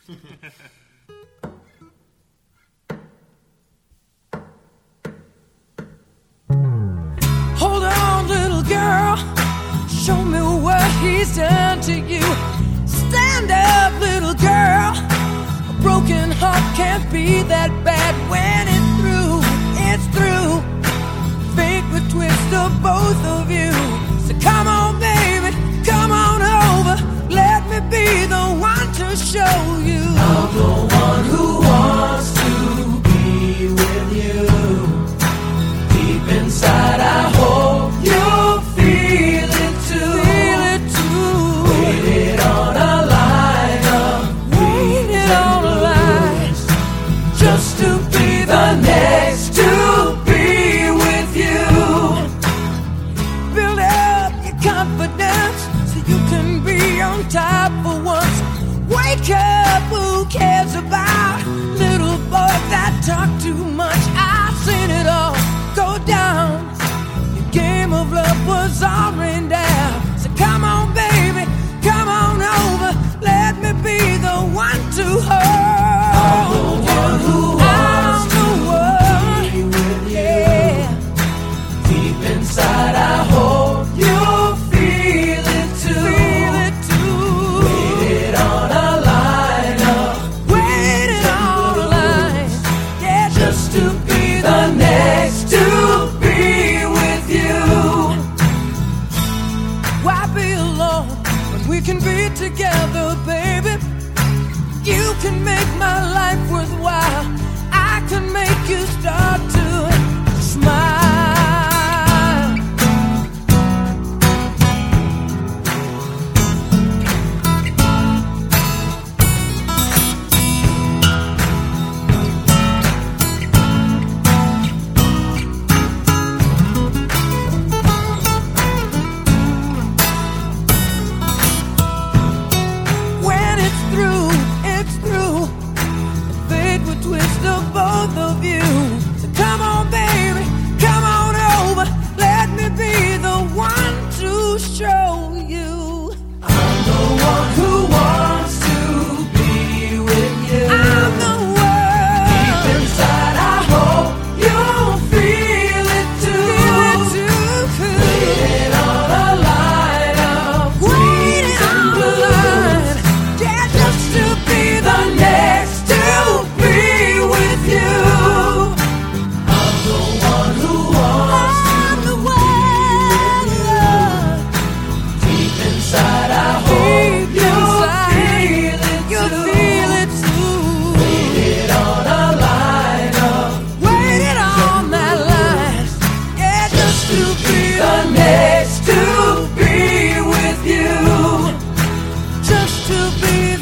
Hold on, little girl, show me what he's done to you. Stand up, little girl, a broken heart can't be that bad. When it's through, it's through. Fate would twist of both of you. So come on, baby, come on over. Let me be the one to show you. I'm the one who wants to be with you. Deep inside, I hope you'll feel it too. Feel it too. Waited on a line of waited on a line just to be the next to be with you. Build up your confidence so you can be on top for once. Wake up, who cares about little boys that talk too much? I've seen it all go down. Your game of love was all rained down. So come on, baby, come on over. Let me be the one to hold. I'm the one who wants to be with you. Yeah. Deep inside, I hope you'll feel it too. Feel it too. Waited on a line up. Waited on a line. Yeah, just to be the next to be with you. Why be alone when we can be together, baby? You can make my life worthwhile. I can make you start to smile. When it's through, it's through. The fate would twist of both of you. So come on, baby, come on over. Let me be the one to show you. I'm the one who wants to be with you. I'm the one. Deep inside, I hope you'll feel it too. Feel it too. Waiting on a line of waiting on a line. Yeah, just to be the next to be with you. I'm the one who wants to be with you. Deep inside, I hope you'll feel it too. Waited on a line of waited on that line. Yeah, just to be the next to be with you. Just to be